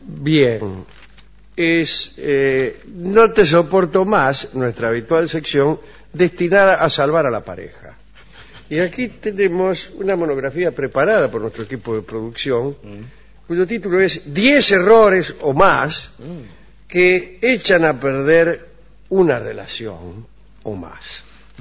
Bien. No te soporto más, nuestra habitual sección destinada a salvar a la pareja. Y aquí tenemos una monografía preparada por nuestro equipo de producción, cuyo título es 10 errores o más que echan a perder una relación o más.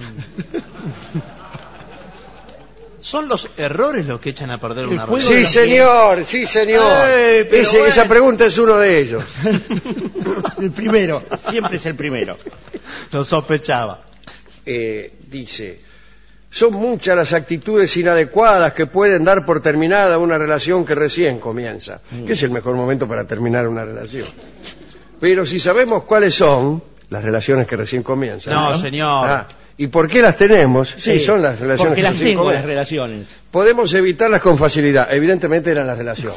¿Son los errores los que echan a perder una relación? Sí, señor, sí, señor. Esa pregunta es uno de ellos. El primero, siempre es el primero. Lo sospechaba. Dice, son muchas las actitudes inadecuadas que pueden dar por terminada una relación que recién comienza, que es el mejor momento para terminar una relación. Pero si sabemos cuáles son las relaciones que recién comienzan... No, señor. ¿Y por qué las tenemos? Sí, son las relaciones porque que las recién tengo, comienzan. las relaciones. Podemos evitarlas con facilidad. Evidentemente eran las relaciones.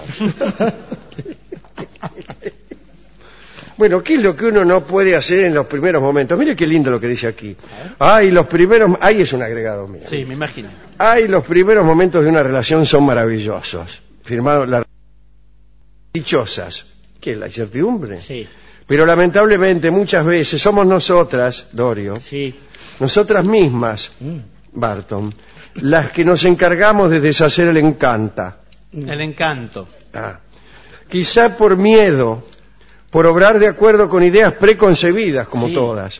Bueno, ¿qué es lo que uno no puede hacer en los primeros momentos? Mire qué lindo lo que dice aquí. Los primeros... Ahí es un agregado mío. Sí, me imagino. Los primeros momentos de una relación son maravillosos. Firmado las dichosas. ¿Qué es la incertidumbre? Sí. Pero lamentablemente muchas veces somos nosotras, Dorio, Sí. nosotras mismas, Barton, las que nos encargamos de deshacer el encanto. El encanto. Quizá por miedo, por obrar de acuerdo con ideas preconcebidas, como todas.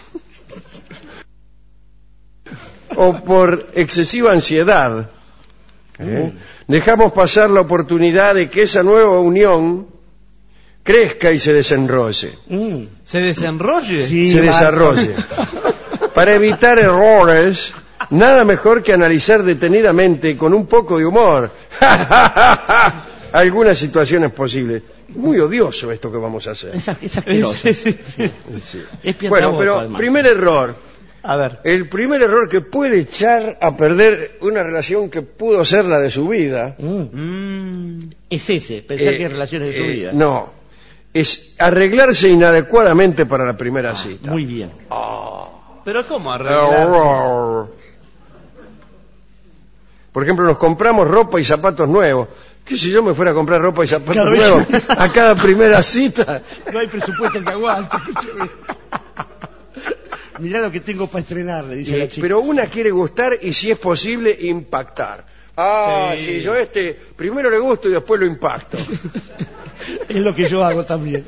O por excesiva ansiedad. Dejamos pasar la oportunidad de que esa nueva unión crezca y se desenrolle. ¿Se desenrolle? Sí, se desarrolle. Para evitar errores, nada mejor que analizar detenidamente y con un poco de humor algunas situaciones posibles. Muy odioso esto que vamos a hacer. Es asqueroso. Sí. Es Bueno, pero además. primer error. A ver. El primer error que puede echar a perder una relación que pudo ser la de su vida. Es ese, pensar que hay relaciones de su vida. No. Es arreglarse inadecuadamente para la primera cita. Muy bien. ¿Pero cómo arreglarse? Por ejemplo, nos compramos ropa y zapatos nuevos. ¿Qué si yo me fuera a comprar ropa y zapatos nuevos a cada primera cita? No hay presupuesto que aguante. Mirá lo que tengo para estrenar, le dice la chica. Pero una quiere gustar y, si es posible, impactar. Sí, yo primero le gusto y después lo impacto. Es lo que yo hago también.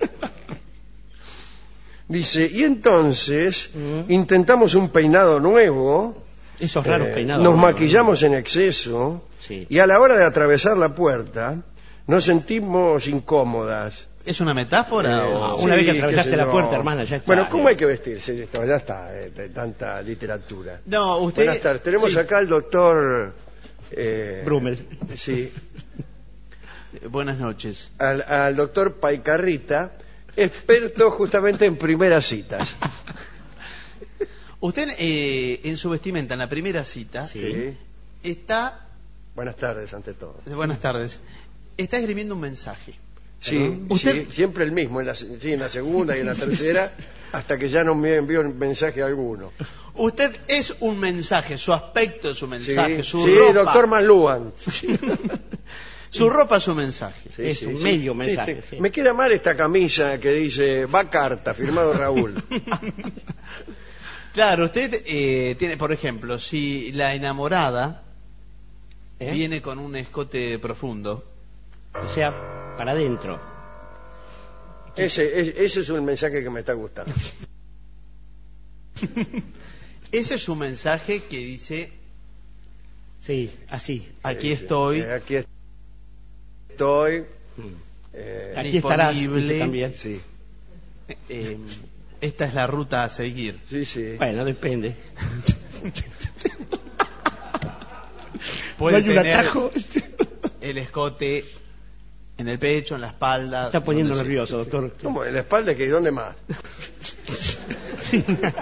Dice, y entonces intentamos un peinado nuevo. Esos raros peinados. Nos maquillamos en exceso. Sí. Y a la hora de atravesar la puerta nos sentimos incómodas. ¿Es una metáfora? Una vez que atravesaste la puerta, hermana, ya está. Bueno, ¿cómo hay que vestirse? Esto, ya está, de tanta literatura. No, usted... Buenas tardes. Tenemos acá al doctor... Brummel. Sí. Buenas noches. Al doctor Paicarrita, experto justamente en primeras citas. Usted, en su vestimenta, en la primera cita, Sí. está... Buenas tardes, ante todo. Buenas tardes. Está escribiendo un mensaje. Sí, ¿Usted? sí, siempre el mismo, en la segunda y en la tercera, hasta que ya no me envió mensaje alguno. Usted es un mensaje, su aspecto es un mensaje, Sí, su sí, ropa... doctor Manlúan. Su ropa es un mensaje. Sí, Es un medio mensaje. Sí. Me queda mal esta camisa que dice, va carta, firmado Raúl. Claro, usted tiene, por ejemplo, si la enamorada viene con un escote profundo. O sea, para adentro. Ese es un mensaje que me está gustando. Ese es un mensaje que dice, Sí, así. aquí estoy, Aquí estoy. Aquí estarás, disponible. dice también. Sí, esta es la ruta a seguir. sí. Bueno, depende. Puede ¿No hay un tener atajo? el escote en el pecho, en la espalda. Está poniendo donde nervioso, doctor. ¿Cómo? ¿En la espalda? ¿Y dónde más? Sí.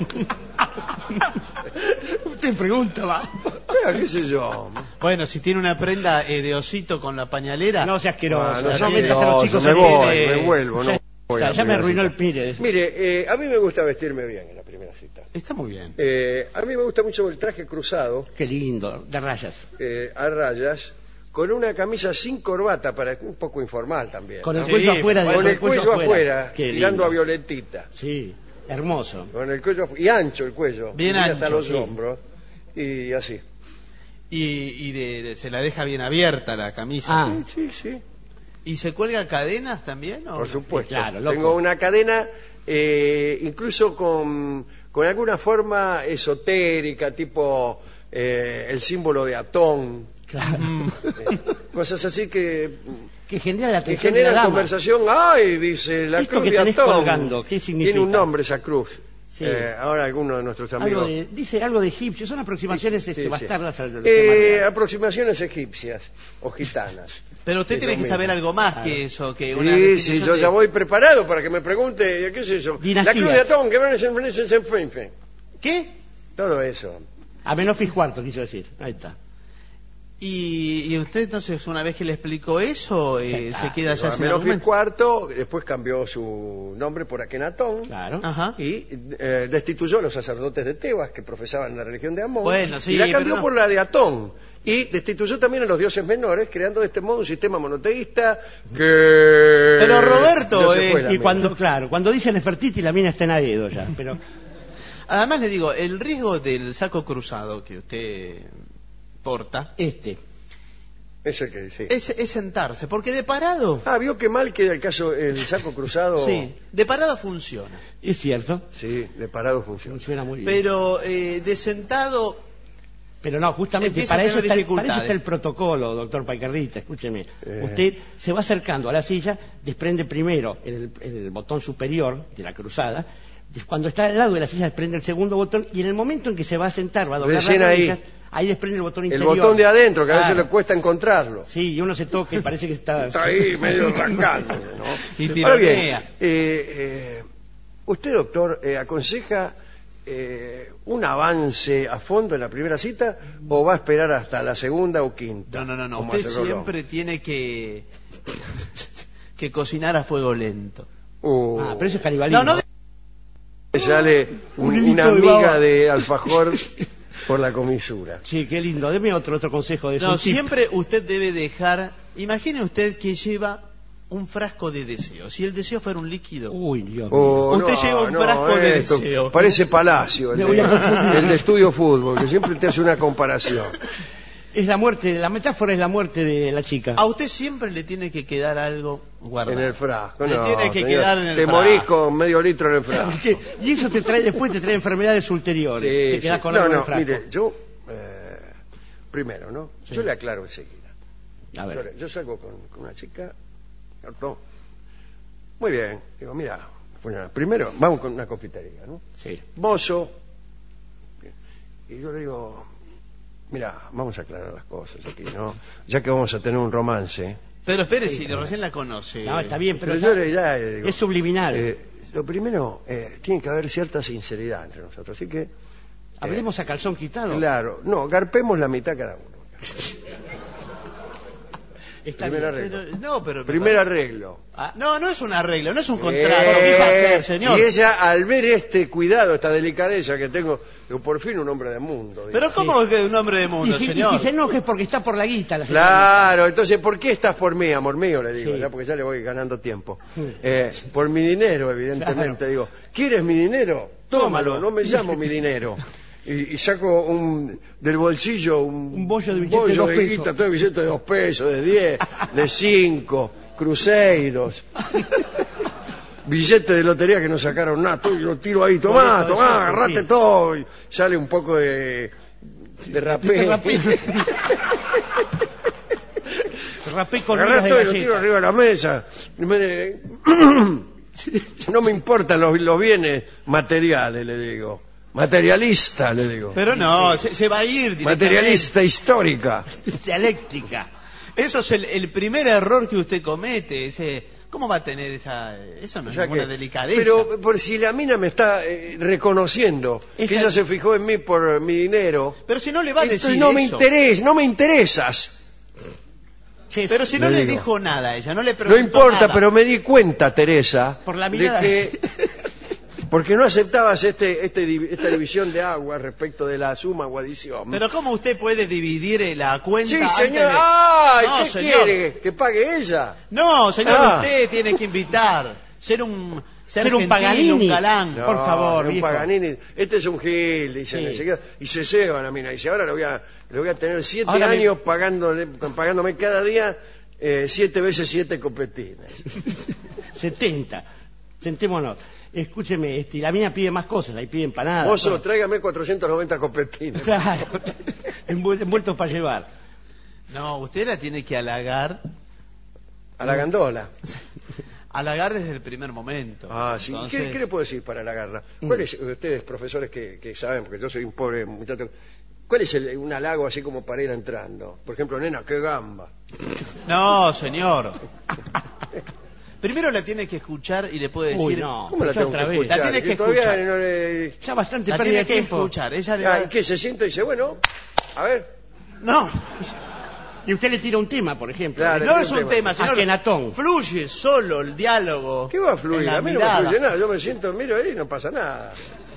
Usted pregunta, va. ¿Qué sé yo? Bueno, si tiene una prenda de osito con la pañalera. No sea asqueroso. No, No metas a los chicos me en voy, ese- me vuelvo. Ya, No voy a la ya me primera arruinó cita. el pire. Mire, a mí me gusta vestirme bien en la primera cita. Está muy bien. A mí me gusta mucho el traje cruzado, Qué lindo, de rayas. a rayas, con una camisa sin corbata, para un poco informal también. Con el ¿no? cuello afuera. Con el cuello afuera, Qué tirando lindo. a violetita. Sí, hermoso. Con el cuello y ancho el cuello. Bien y hasta ancho, los sí. hombros. Y así. Se la deja bien abierta la camisa. Ah. Sí, sí. ¿Y se cuelga cadenas también? ¿o Por no? supuesto. Claro, loco. Tengo una cadena, incluso con alguna forma esotérica, tipo el símbolo de Atón. Claro. Cosas así que genera la atención de generan la dama. conversación. ¡Ay! Dice la Esto cruz que de tenés Atón. colgando, ¿qué significa? Tiene un nombre esa cruz. Sí. Ahora algunos de nuestros amigos. Dice algo de egipcio. Son aproximaciones Sí, sí. bastardas al tema real. Aproximaciones egipcias o gitanas. Pero usted Sí, tiene lo que mismo. saber algo más que eso, que una Sí, definición sí, yo de- ya voy preparado para que me pregunte, ¿qué es eso? Dinastías. La cruz de Atón, que van a ¿Qué? todo eso. Amenofis IV, quiso decir. Ahí está. Y usted entonces, una vez que le explicó eso, Sí, se queda ya sin Amenofis argumento. IV, después cambió su nombre por Akenatón. Claro. Ajá. Y destituyó a los sacerdotes de Tebas que profesaban la religión de Amón. Bueno, sí, y la cambió pero no- por la de Atón. Y destituyó también a los dioses menores, creando de este modo un sistema monoteísta que... Pero Roberto, ya se fue la Y mina. cuando dicen Nefertiti, la mina está en Aedo ya. Pero Además le digo, el riesgo del saco cruzado que usted porta Ese que sí. es sentarse, porque de parado, Vio qué mal queda el caso, el saco cruzado. sí, de parado funciona, es cierto. Sí, de parado funciona. Funciona muy bien. pero de sentado, Pero no, justamente Empieza a para eso, tener para dificultades. eso está el protocolo, doctor Paicarrita, escúcheme. Usted se va acercando a la silla, desprende primero el botón superior de la cruzada, cuando está al lado de la silla desprende el segundo botón y en el momento en que se va a sentar, va a doblar Recién las ahí. rodillas, ahí desprende el botón El interior. botón de adentro, que a veces Claro. le cuesta encontrarlo. Sí, y uno se toca y parece que está... Está ahí medio arrancando, ¿no? Y Ahora bien, tironea. usted, doctor, aconseja un avance a fondo en la primera cita o va a esperar hasta la segunda o quinta. no, como usted hace Rolón? siempre tiene que cocinar a fuego lento. pero eso es canibalismo. No, Sale Un una hilito de amiga baba. de alfajor por la comisura. Sí, qué lindo. Deme otro consejo de eso. No, un tip. siempre usted debe dejar. Imagine usted que lleva un frasco de deseo. Si el deseo fuera un líquido. Uy, Dios mío. Oh, Usted lleva un frasco de esto deseo. Parece Palacio, Le voy a confundir. el de Estudio Fútbol, que siempre te hace una comparación. Es la muerte, la metáfora es la muerte de la chica. A usted siempre le tiene que quedar algo guardado. En el frasco. Le No, tiene que señor, quedar en el te frasco. morís con medio litro en el frasco. Porque- y eso después te trae enfermedades ulteriores. Sí, te quedas sí. con algo en el No, frasco. mire, yo primero, ¿no? Yo le aclaro enseguida. A ver. Yo salgo con una chica, ¿cierto? Muy bien. Digo, mira, bueno, primero vamos con una confitería, ¿no? Sí. Mozo. Y yo le digo, mira, vamos a aclarar las cosas aquí, ¿no? Ya que vamos a tener un romance. Pero espere, si recién la conoce. No, está bien, pero Pero ya- yo le digo, es subliminal. lo primero, tiene que haber cierta sinceridad entre nosotros. Así que, Hablemos a calzón quitado. claro, no, garpemos la mitad cada uno. Está Primer bien. arreglo. Pero Primer arreglo. No es un arreglo, no es un contrato. ¿Qué va a hacer, señor? Y ella, al ver este cuidado, esta delicadeza que tengo, digo, por fin un hombre de mundo. digo. Pero ¿cómo es que un hombre de Y mundo, si, y señor? si se enoja es porque está por la guita la señora. Claro, entonces, ¿por qué estás por mí, amor mío? Le digo, Sí. ya, porque ya le voy ganando tiempo. Por mi dinero, evidentemente. Claro. Digo, ¿quieres mi dinero? Tómalo, Tómalo. no me llamo mi dinero. Y saco del bolsillo Un bollo de billete de 2 pesos. guita, todo billete de 2 pesos, de 10, de 5, cruzeiros. Billete de lotería que no sacaron nada, todo, y lo tiro ahí, tomá, Boleto de tomá, suerte, agarrate sí. todo. Y sale un poco de rapé. Rapé con Agarré migas de todo y lo tiro galleta. arriba de la mesa. No me importan los bienes materiales, le digo. Materialista, le digo. Pero no, se va a ir directamente. Materialista histórica. Dialéctica. Eso es el primer error que usted comete. ¿Cómo va a tener esa...? Eso no O es sea ninguna que- delicadeza. pero por si la mina me está reconociendo que Esa- ella se fijó en mí por mi dinero, Pero si no le va a entonces decir no me eso. no me interesas. Che, Pero si no Le le digo. dijo nada a ella, no le No preguntó importa, nada. pero me di cuenta, Teresa, Por la de mirada. que Porque no aceptabas esta división de agua respecto de la suma o adición. Pero ¿cómo usted puede dividir la cuenta? Sí, antes señor. de... ¡Ay! No, ¿Qué señor. quiere? ¿Que pague ella? No, señor, Ah. usted tiene que invitar. Ser un un Paganini. un galán. No. Por favor, un viejo. Paganini. Este es un gil, dicen Sí. enseguida. Y se ceban a mí. Dice, ahora le voy a tener 7 Ahora me- años pagándome cada día 7 veces 7 copetines. 70. Sentémonos. Escúcheme, la mía pide más cosas, ahí pide empanadas. Mozo, todo. tráigame 490 copetines. Claro. Envueltos para llevar. No, usted la tiene que halagar. A la gandola. Halagar desde el primer momento. Ah, sí. Entonces, ¿Qué le puedo decir para halagarla? ¿Cuáles, ustedes, profesores que saben, porque yo soy un pobre muchacho, cuál es un halago así como para ir entrando? Por ejemplo, nena, qué gamba. No, señor. Primero la tiene que escuchar y le puede decir... Uy, no. ¿Cómo la Ya tengo otra que vez. escuchar? La tiene que todavía escuchar. no le... Ya bastante La pérdida tiene de que tiempo. escuchar. Ella le va... ¿Y qué? Se sienta y dice, bueno, a ver. No, Y usted le tira un tema, por ejemplo. Claro. no es un tema, señor. Akenatón. Fluye solo el diálogo. ¿Qué va a en fluir? la A mí no me mirada. fluye nada. Yo me siento, miro ahí y no pasa nada.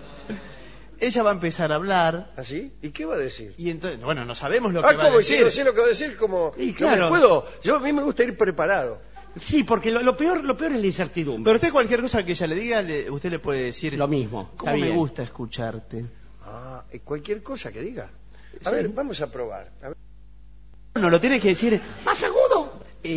Ella va a empezar a hablar ¿Así? ¿Y qué va a decir? y entonces, bueno, no sabemos lo que Ah, va a ¿cómo? Si decir. no sé lo que va a decir, como... Sí, No claro. me puedo... A mí me gusta ir preparado. Sí, porque lo peor es la incertidumbre. Pero usted cualquier cosa que ella le diga, usted le puede decir... Lo mismo. ¿Cómo está me bien. gusta escucharte? Ah, cualquier cosa que diga. A Sí. ver, vamos a probar. A ver. No, lo tiene que decir ¡Más agudo!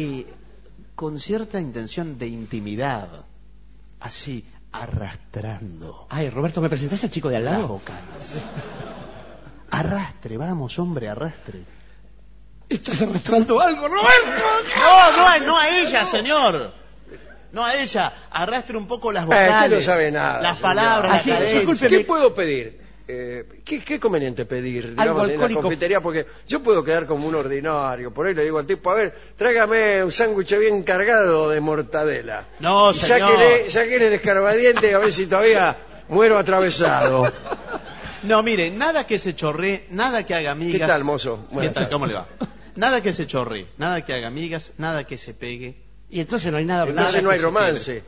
con cierta intención de intimidad. Así, arrastrando Ay, Roberto, ¿me presentás al chico de al las lado? vocales. Arrastre, vamos, hombre, arrastre. ¿Estás arrastrando algo, Roberto? No a ella, señor. No a ella. Arrastre un poco las vocales. Usted no sabe nada, Las señor. palabras, Así, la cadencia. disculpe, ¿Qué puedo pedir? ¿Qué conveniente pedir, digamos, en la alcohólico. confitería? Porque yo puedo quedar como un ordinario. Por ahí le digo al tipo, a ver, tráigame un sándwich bien cargado de mortadela. No, Y señor. sáquele el escarbadiente a ver si todavía muero atravesado. No, mire, nada que se chorree, nada que haga amigas. ¿Qué tal, mozo? ¿Qué Buenas tal? tardes. ¿Cómo le va? Nada que se chorree, nada que haga amigas, nada que se pegue. Y entonces no hay nada. Entonces Nada no hay que se romance.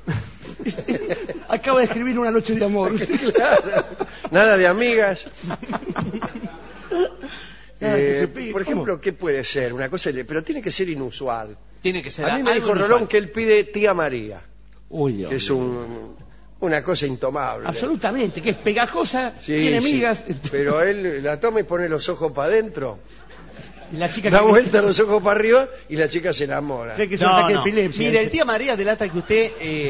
Acaba de escribir Una noche de amor. Claro. Nada de amigas. Nada que se pegue, Por ¿cómo? ejemplo, ¿qué puede ser? Una cosa, pero tiene que ser inusual. Tiene que ser A mí me algo dijo inusual. Rolón que él pide tía María, Uy, Dios que es mío. una cosa intomable. Absolutamente, que es pegajosa, Sí, tiene sí. migas. Pero él la toma y pone los ojos para adentro, Y la chica da que vuelta los ojos para arriba y la chica se enamora. cree que es un No, ataque no. de epilepsia. Mire, el tía María delata que usted...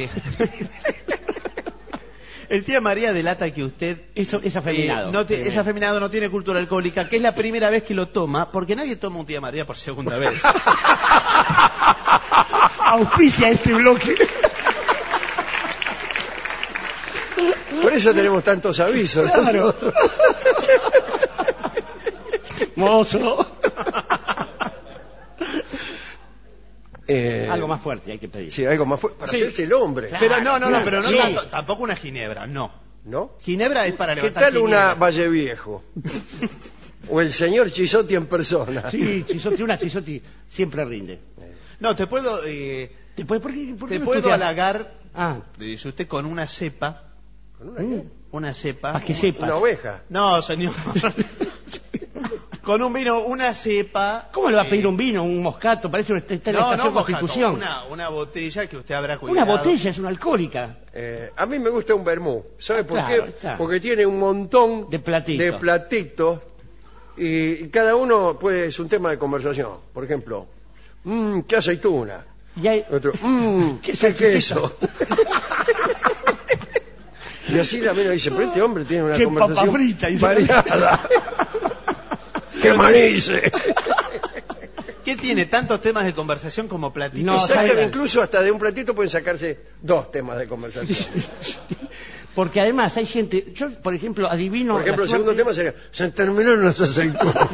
El tía María delata que usted... Eso es afeminado. es afeminado, no tiene cultura alcohólica, que es la primera vez que lo toma, porque nadie toma un tía María por segunda vez. Auspicia este bloque. Por eso tenemos tantos avisos. ¿no? Claro. Mozo. Algo más fuerte hay que pedir. Sí, algo más fuerte, para Sí. hacerse el hombre. Claro. Pero no, pero no Sí. tampoco una ginebra, no. ¿No? Ginebra es para ¿Qué levantar tal una ginebra. Valle Viejo? O el señor Chisotti en persona. Sí, una Chisotti siempre rinde. No, te puedo... ¿Por qué te no puedo escuchas? halagar, Ah, dice usted, con una cepa. ¿Con una qué? Una cepa. para que sepas. Una oveja. No, señor. Con un vino, una cepa. ¿Cómo le va a pedir un vino, un moscato? Parece que está en la No, estación moscato, Constitución. una botella que usted habrá cuidado. Una botella es una alcohólica. A mí me gusta un vermú. ¿Sabe por Claro, qué? claro. Porque tiene un montón De platitos. de platitos y cada uno es un tema de conversación. Por ejemplo, ¿qué aceituna? Y hay... Otro, ¿Qué ¿qué salchicha? queso? Y así también dice, pero este hombre tiene una ¡Qué conversación papa frita! Y se- variada. ¡Qué manice! ¿Qué tiene tantos temas de conversación como platitos? No, Exacto, sabe- incluso hasta de un platito pueden sacarse 2 temas de conversación. Porque además hay gente... Yo, por ejemplo, adivino... Por ejemplo, la el segundo suerte- tema sería, se terminaron las aceitunas.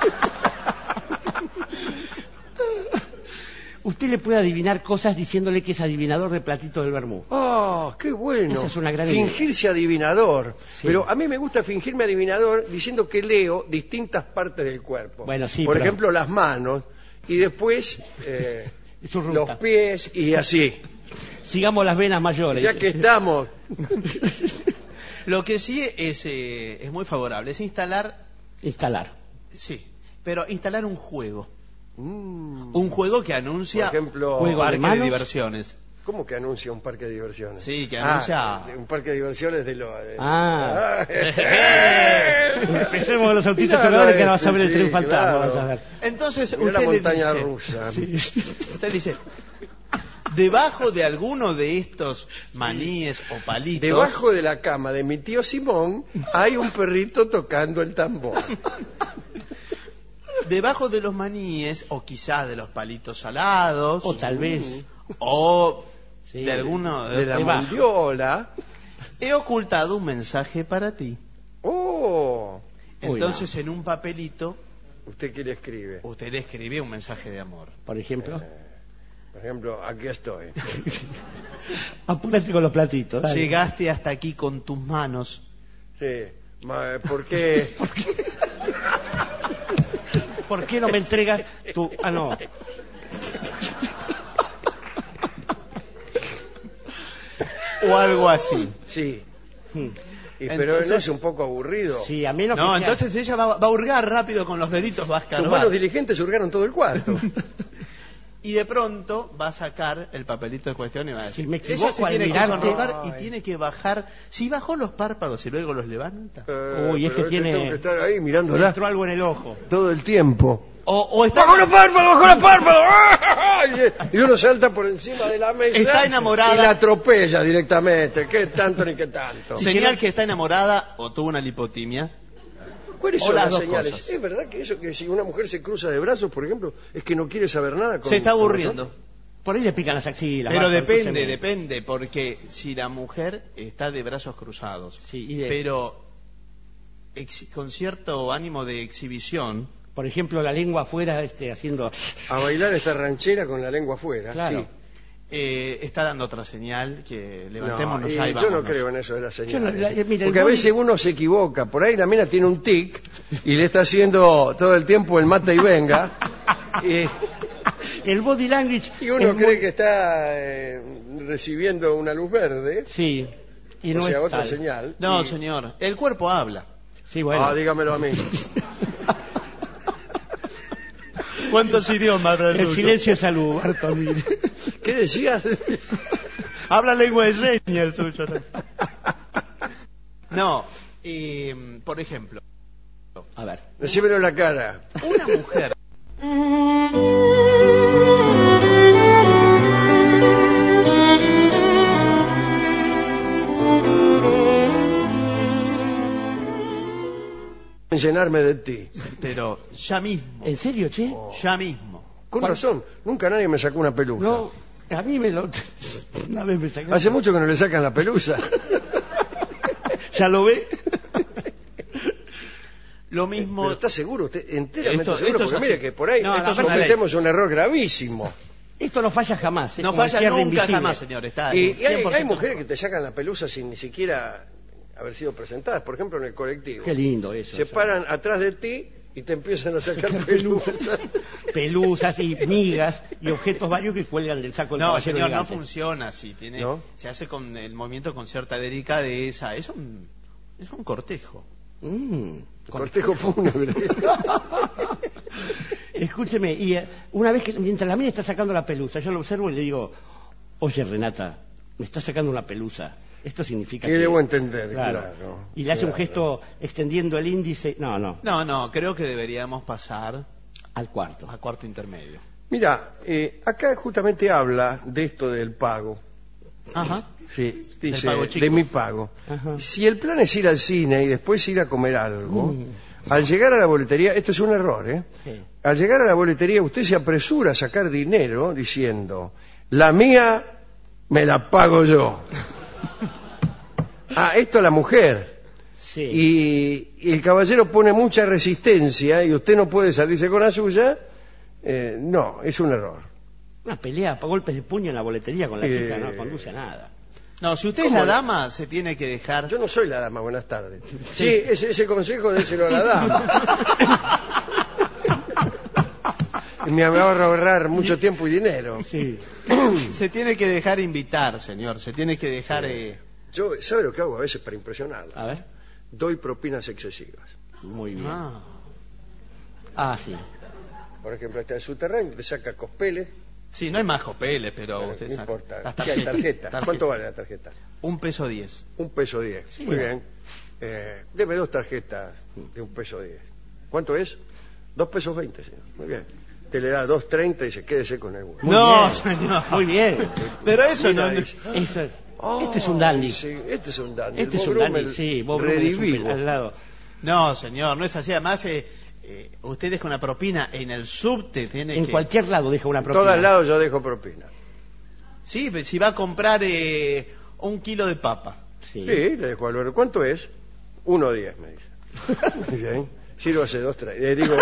Usted le puede adivinar cosas diciéndole que es adivinador de platito del vermú. ¡Oh, qué bueno! Esa es una gran idea. Fingirse adivinador. Sí. Pero a mí me gusta fingirme adivinador diciendo que leo distintas partes del cuerpo. Bueno, sí, Por pero- ejemplo, las manos y después Su ruta. los pies y así. Sigamos las venas mayores. Ya que estamos Lo que sí es muy favorable es instalar, sí, pero instalar un juego. Un juego que anuncia por ejemplo, un parque de manos. diversiones. ¿Cómo que anuncia un parque de diversiones? Sí, que anuncia... un parque de diversiones de lo... Empecemos con los autitos Claro, colgados que ahora vas a ver el sí, tren fantasma. claro. Vas a ver. Entonces Mirá la usted le montaña dice, rusa. usted dice, debajo de alguno de estos maníes o palitos... Debajo de la cama de mi tío Simón hay un perrito tocando el tambor. Debajo de los maníes, o quizás de los palitos salados, O tal vez. o Sí. de alguno De la Debajo. mundiola. he ocultado un mensaje para ti. Oh, Entonces en un papelito ¿usted qué le escribe? usted le escribe un mensaje de amor. Por ejemplo, Por ejemplo, aquí estoy. apúrate con los platitos. Dale. Llegaste hasta aquí con tus manos. Sí. ¿Por qué? ¿Por qué no me entregas tu...? Ah, no. O algo así. Sí. Hmm. Pero Entonces- no es un poco aburrido. Sí, a menos No, que sea... entonces ella va a hurgar rápido con los deditos, va a Tus escarbar. manos diligentes hurgaron todo el cuarto. Y de pronto va a sacar el papelito de cuestión y va a decir, Si me ella equivoco se al tiene que mirarte- sonrojar y Ay. tiene que bajar. Si bajó los párpados y luego los levanta. Uy, es que Pero tiene... tengo que estar ahí Me mirándola entró algo en el ojo. todo el tiempo. O está, ¡Bajo los párpados, bajo los párpados! Y uno salta por encima de la mesa Está enamorada. y la atropella directamente. ¿Qué tanto ni qué tanto? señal que está enamorada o tuvo una lipotimia. ¿Cuáles o son las las dos señales? cosas. ¿Es verdad que eso, que si una mujer se cruza de brazos, por ejemplo, es que no quiere saber nada con Se está con aburriendo. nosotros? Por ahí le pican las axilas. Pero basta, depende, escúcheme. porque si la mujer está de brazos cruzados, Sí, y de- pero con cierto ánimo de exhibición, Por ejemplo, la lengua afuera haciendo... A bailar esta ranchera con la lengua afuera. Claro. Sí. está dando otra señal que levantémonos No, ahí, yo no vámonos. creo en eso de la señal. Yo no- mira, Porque a el veces uno se equivoca. Por ahí la mina tiene un tic y le está haciendo todo el tiempo el mate y venga. El body language... Y uno es cree muy- que está recibiendo una luz verde, Sí. Y o no sea, es otra tal. señal. No, Y- señor, el cuerpo habla. Sí, bueno. Ah, dígamelo a mí. ¿Cuántos idiomas habla El silencio es salud, Bartolomé. ¿Qué decías? Habla lengua de señas el suyo. No, por ejemplo, A ver. Decímelo en la cara. una mujer Llenarme de ti. pero ya mismo, ¿En serio, che? ya mismo. Con ¿Cuál? razón, nunca nadie me sacó una pelusa. No, a mí me lo... Una vez me sacaron... Hace mucho que no le sacan la pelusa. ¿Ya lo ve? Lo mismo, Pero ¿está seguro usted? Enteramente Esto- seguro, esto es porque mire así. que por ahí No, esto es una cometemos un error gravísimo. Esto no falla jamás. no como el falla cierre nunca invisible. jamás, señor. Está Y hay 100% mujeres que te sacan la pelusa sin ni siquiera haber sido presentadas, por ejemplo en el colectivo. Qué lindo eso. Se eso. paran atrás de ti y te empiezan a sacar pelusas. Pelusas y migas y objetos varios que cuelgan del saco del No, caballero señor, no elegante. funciona así. Tiene, ¿No? Se hace con el movimiento con cierta delicadeza. Es un cortejo. Cortejo fúnebre. Escúcheme, y una vez que mientras la mía está sacando la pelusa, yo lo observo y le digo, oye Renata, me está sacando una pelusa. Esto significa Que que... debo entender, Claro. claro. Y le hace un Claro. gesto extendiendo el índice. No, No, creo que deberíamos pasar al cuarto. a cuarto intermedio. Mira, acá justamente habla de esto del pago. Ajá. Sí, dice, pago chico. de mi pago. Ajá. Si el plan es ir al cine y después ir a comer algo, al llegar a la boletería, esto es un error, ¿eh? Sí. Al llegar a la boletería usted se apresura a sacar dinero diciendo, la mía me la pago yo. Esto la mujer. Sí. Y el caballero pone mucha resistencia y usted no puede salirse con la suya. No, es un error. Una pelea a golpes de puño en la boletería con la Eh, chica no conduce a nada. No, si usted es ¿Cómo la no? dama, se tiene que dejar. Yo no soy la dama, buenas tardes. Sí, ese consejo déselo a la dama. Y me va a ahorrar mucho tiempo y dinero. Sí. Se tiene que dejar invitar, señor. Se tiene que dejar Yo, ¿sabe lo que hago a veces para impresionarlo? A ver. Doy propinas excesivas. Muy bien. Sí. Por ejemplo, está en su terreno, le saca cospeles. Sí, no hay más copeles, pero Bueno, usted no sabe. importa. Las ¿Qué hay? Tarjeta. tarjetas. ¿Cuánto vale la tarjeta? $1.10. $1.10. Sí, Muy ¿no? bien. Deme 2 tarjetas de $1.10. ¿Cuánto es? $2.20, señor. Muy bien. Te le da 2.30 y dice, quédese con el bueno. No, bien. señor. Muy bien. Pero eso Mira, no... dice, Eso es. oh, Este es un dandy. Sí, este es un dandy. Este El es un Bob dandy, Brummel sí. Bob Brummel es un redivivo. al lado. No, señor, no es así. Además, usted deja una propina en el subte, tiene En que... cualquier lado deja una En propina. todos lados yo dejo propina. Sí, si va a comprar 1 kilo de papa. Sí. Sí, le dejo al Alberto. ¿Cuánto es? 1.10, me dice. Muy bien. Sírvase 2.30. Digo,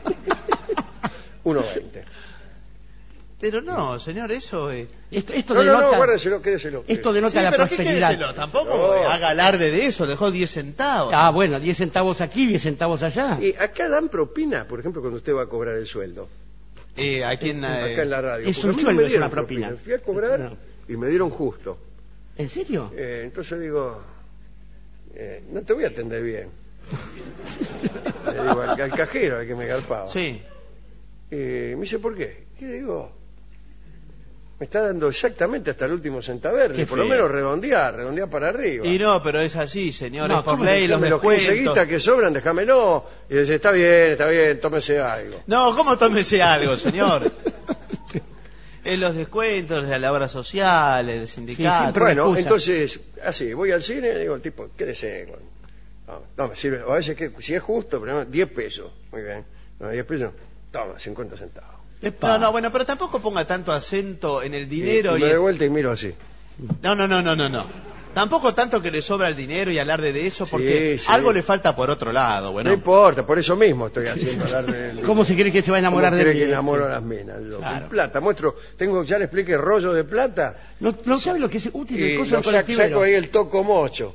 1.20. Pero no, señor, eso... Esto No, denota, guárdeselo, quédeselo. esto denota Sí, la pero ¿qué prosperidad. quédeselo? Tampoco No. haga alarde de eso, dejó 10 centavos. Bueno, 10 centavos aquí, 10 centavos allá. Y acá dan propina, por ejemplo, cuando usted va a cobrar el sueldo. Aquí en... Acá en la radio. es Porque un a mí no sueldo, me es dieron una propina. Fui a cobrar No. y me dieron justo. ¿En serio? Entonces digo, no te voy a atender bien. Le digo al cajero, al que me garpaba. Sí. Me dice, ¿por qué? ¿Qué digo? Me está dando exactamente hasta el último centaverde. Qué Por lo feo. menos redondear para arriba. Y no, pero es así, señor, No, es por ¿cómo ley, los Los 15 descuentos. guitas que sobran, déjamelo. Y dice, está bien, tómese algo. No, ¿cómo tómese algo, señor? Es los descuentos de la obra social, el sindicato. siempre- Bueno, excusa. entonces, así, voy al cine y digo, el tipo, quédese. No, me sirve. A veces, si es justo, pero 10 pesos. Muy bien. No, 10 pesos, toma, 50 centavos. Epa. No, bueno, pero tampoco ponga tanto acento en el dinero Y me doy vuelta y miro así. No. Tampoco tanto que le sobra el dinero y alarde de eso, porque Sí. algo le falta por otro lado, bueno. No importa, por eso mismo estoy haciendo hablar del... ¿Cómo se cree que se va a enamorar de ¿Cómo mí? cree que enamoro a las minas? Yo, Claro. con plata, muestro, ya le expliqué rollo de plata ¿No sabe lo que es útil el y coso lo del colectivero? saco ahí el toco mocho.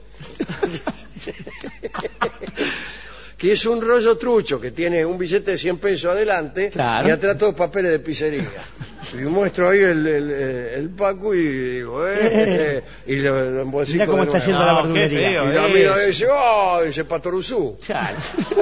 Que es un rollo trucho que tiene un billete de 100 pesos adelante Claro. y atrás todos papeles de pizzería. Y muestro ahí el Paco y digo, y lo embolsico. Mirá cómo de está nuevo. yendo la No, qué verdulería. feo. Y la amiga dice, dice Patoruzú. Claro.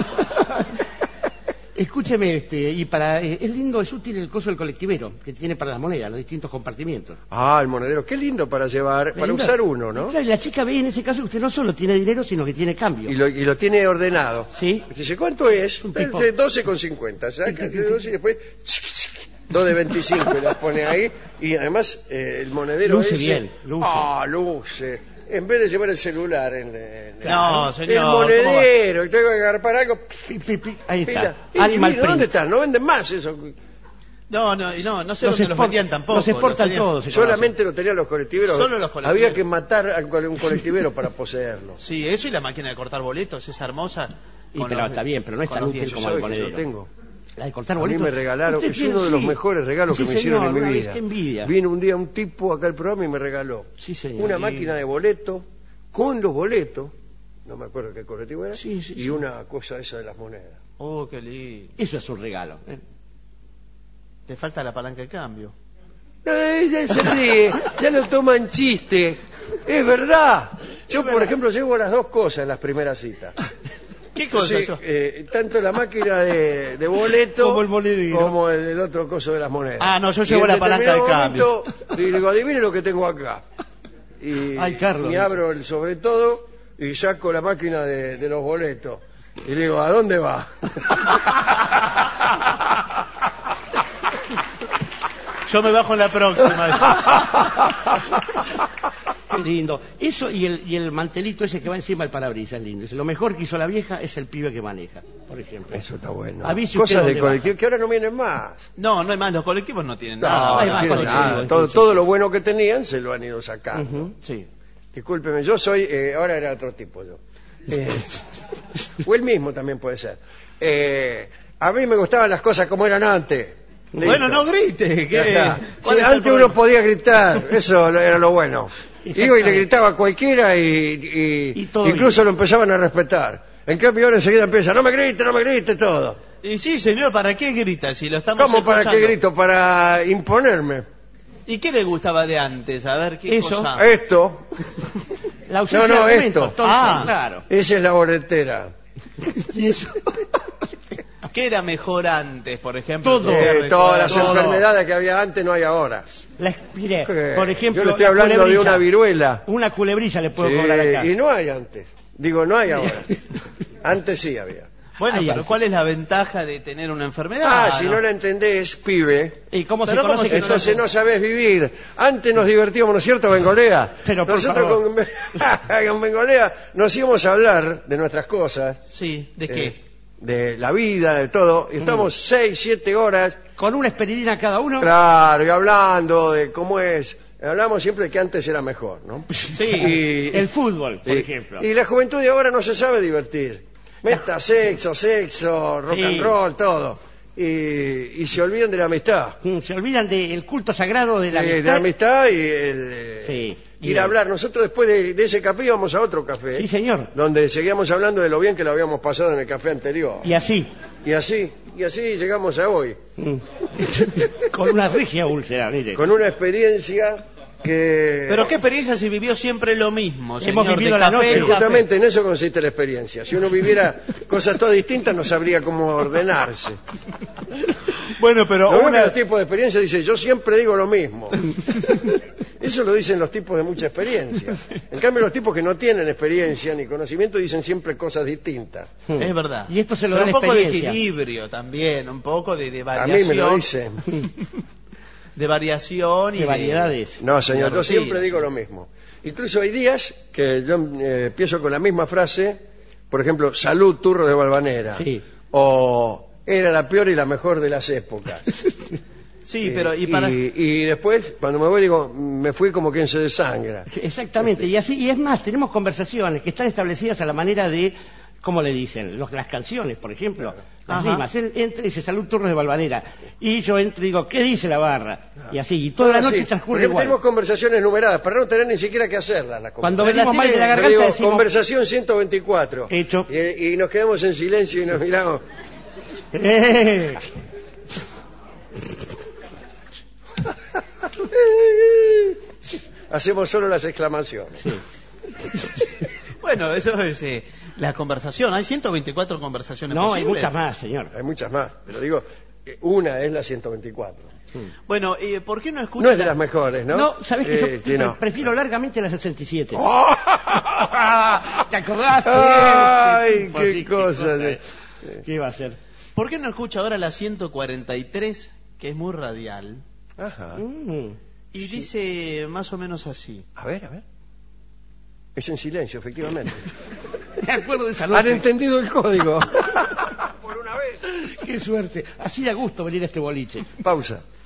Escúcheme, es lindo, es útil el coso del colectivero, que tiene para las monedas, los distintos compartimientos. El monedero, qué lindo para llevar, para Lindo. usar uno, ¿no? Claro, y la chica ve en ese caso que usted no solo tiene dinero, sino que tiene cambio. Y lo tiene ordenado. Sí. Dice, ¿cuánto es? Un tipo. 12,50. Saca 12 y después 2 de 25 y las pone ahí. Y además el monedero Luce ese... bien, luce. Luce. En vez de llevar el celular No, el señor. monedero, y tengo que agarrar algo. Pi, pi, pi. Ahí está. Mira, Animal mira, ¿dónde print. están? No venden más eso. No sé dónde los vendían tampoco. Los exportan vendían- todos. se Solamente lo tenían los colectiveros. Solo los colectiveros. Había que matar a un colectivero para poseerlo. Sí, eso y la máquina de cortar boletos, esa hermosa. Y con pero los- está bien, pero no es con tan los útil 10. como ¿Sabe el que monedero. yo tengo? La de cortar A mí boletos. me regalaron, Usted es tiene- uno de los sí. mejores regalos que Sí, me hicieron señor, en mi una vez, vida. qué envidia. Vino un día un tipo acá al programa y me regaló Sí, señor. una máquina de boletos con los boletos, no me acuerdo qué colectivo era, Sí, sí, y sí. una cosa esa de las monedas. Oh, qué lindo. Eso es un regalo. Le falta la palanca de cambio. No, ella se ríe, ya lo toman chiste, es verdad. Yo, por ejemplo, llevo las dos cosas en las primeras citas. ¿Qué cosa? Sí, tanto la máquina de boleto Como el monedero. como el otro coso de las monedas. No, yo Y llevo en la palanca de determinado cambio. momento, y digo, adivine lo que tengo acá. Y, Ay, Carlos, y dice. abro el sobre todo y saco la máquina de los boletos. Y le digo, ¿a dónde va? Yo me bajo en la próxima. Qué lindo. Eso y el mantelito ese que va encima del parabrisas es lindo. Dice, lo mejor que hizo la vieja es el pibe que maneja, por ejemplo. Eso está bueno. Avise usted Cosas de dónde colectivo baja. que ahora no vienen más. No hay más, los colectivos no tienen No, nada. hay no más tienen colectivos, nada. entonces. Todo lo bueno que tenían se lo han ido sacando. Ujú. Sí. Discúlpeme, yo soy, ahora era otro tipo yo. O el mismo también puede ser. A mí me gustaban las cosas como eran antes. Listo. Bueno, no grite. Ya ¿qué? está. ¿Cuál Sí, es el antes uno problema? podía gritar, eso era lo bueno. Iba y le gritaba a cualquiera y todo incluso lo empezaban a respetar. En cambio ahora enseguida empieza, no me grite todo. Y sí, señor, ¿para qué grita si lo estamos ¿Cómo para qué escuchando? grito? Para imponerme. ¿Y qué le gustaba de antes? A ver, ¿qué Eso. cosa? Esto, La ausencia de argumentos, claro. Esa es la boletera. ¿Y eso? ¿Qué era mejor antes, por ejemplo? Todas las enfermedades que había antes no hay ahora. Mire, por ejemplo, yo le estoy hablando de una viruela. Una culebrilla le puedo cobrar acá. Y no hay antes. Digo, no hay ahora. Antes sí había. Bueno, pero ¿cuál es la ventaja de tener una enfermedad? Si no la entendés, pibe. ¿Y cómo se conoce que entonces no sabés vivir. Antes nos divertíamos, ¿no es cierto, Bengolea? Pero nosotros con Bengolea nos íbamos a hablar de nuestras cosas. Sí, ¿de qué? De la vida, de todo. Y estamos 6, 7 horas. ¿Con una aspirina cada uno? Claro, y hablando de cómo es. Hablamos siempre de que antes era mejor, ¿no? Sí, el fútbol, por ejemplo. Y la juventud de ahora no se sabe divertir. Meta sexo, rock and roll, todo. Y se olvidan de la amistad. Se olvidan del culto sagrado de la amistad. De la amistad y ir a hablar. Nosotros después de ese café íbamos a otro café. Sí, señor. Donde seguíamos hablando de lo bien que lo habíamos pasado en el café anterior. Y así llegamos a hoy. Con una regia úlcera, mire. Con una experiencia que... Pero qué experiencia si vivió siempre lo mismo, señor. Hemos vivido la noche. Justamente en eso consiste la experiencia. Si uno viviera cosas todas distintas no sabría cómo ordenarse. Bueno, pero los tipos de experiencia dicen, yo siempre digo lo mismo. Eso lo dicen los tipos de mucha experiencia. En cambio, los tipos que no tienen experiencia ni conocimiento dicen siempre cosas distintas. Es verdad. Y esto se lo da la un poco de experiencia. equilibrio también, un poco de variación. A mí me lo dicen. De variación y de variedades. No, señor, yo siempre digo lo mismo. Incluso hay días que yo empiezo con la misma frase, por ejemplo, salud, turro de Valvanera. Sí. O era la peor y la mejor de las épocas. Sí, pero y después, cuando me voy, digo, me fui como quien se desangra. Exactamente, y es más, tenemos conversaciones que están establecidas a la manera de, ¿cómo le dicen? Las canciones, por ejemplo, las mismas. Él entra y dice, salud, turros de Valvanera. Y yo entro y digo, ¿qué dice la barra? Y así, y toda la noche transcurre igual. Tenemos conversaciones numeradas, para no tener ni siquiera que hacerlas. Cuando venimos mal de la garganta decimos... Conversación 124. Hecho. Y nos quedamos en silencio y nos miramos... Hacemos solo las exclamaciones. Sí. Bueno, eso es la conversación. Hay 124 conversaciones posibles. No, hay muchas más, señor. Hay muchas más, pero digo, una es la 124. Bueno, ¿por qué no escucha? No es de las mejores, ¿no? No, sabes que yo prefiero largamente la 67. ¡Oh! ¿Te acordaste? ¡Ay, qué cosa! ¿Qué iba a hacer? ¿Por qué no escucha ahora la 143, que es muy radial? Ajá. Y dice más o menos así. A ver. Es en silencio, efectivamente. Me acuerdo de esa noche. Han entendido el código. Por una vez. Qué suerte. Así da gusto venir a este boliche. Pausa.